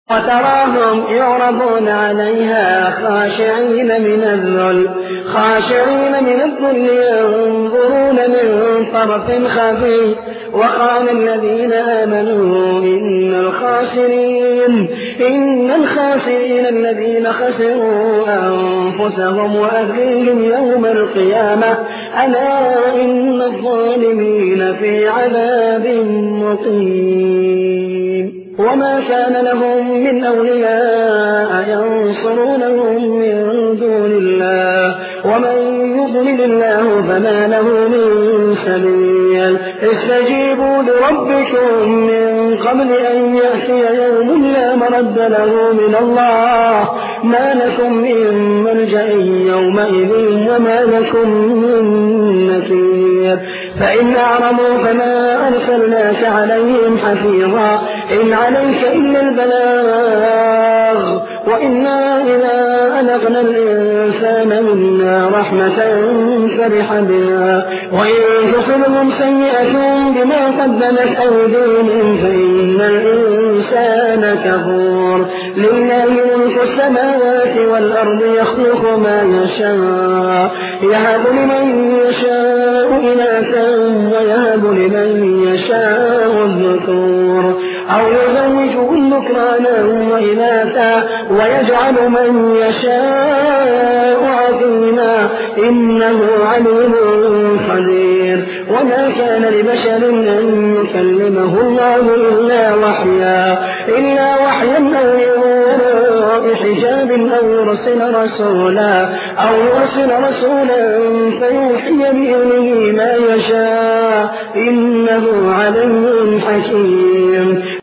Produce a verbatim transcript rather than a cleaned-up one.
وتراهم يعرضون عليها خاشعين من الذل خاشعين من الذل ينظرون من طرف خفي. وقال الذين آمنوا إن الخاسرين إن الخاسرين الذين خسروا أنفسهم وأهليهم يوم القيامة ألا إن الظالمين في عذاب مقيم. وما كان لهم من أولياء ينصرونهم من دون الله ومن يضلل الله فما له من سبيل. استجيبوا لربكم من قبل أن يأتي يوم لا مرد له من الله ما لكم من ملجأ يومئذ وما لكم من نكير. فإن أعرضوا فما أرسلناك عليهم حفيظا إن عليك إلا البلاغ وإنا إذا أذقنا الإنسان منا رحمة فرح بها وإن تصبهم سيئة بما قدمت أيديهم فإن الإنسان كفور. لله ملك السماوات والأرض يخلق ما يشاء يهب لمن يشاء إناثا ويهب لمن يشاء الذكور أو يزوجهم ذكرانا وإناثا ويجعل من يشاء عقيما إنه عليم قدير. وما كان لبشر أن يكلمه الله إلا وحيا إلا وحيا أو وراء حجاب أو يرسل رسولا أو يرسل رسولا فيوحي بإذنه ما يشاء إنه عليم حكيم.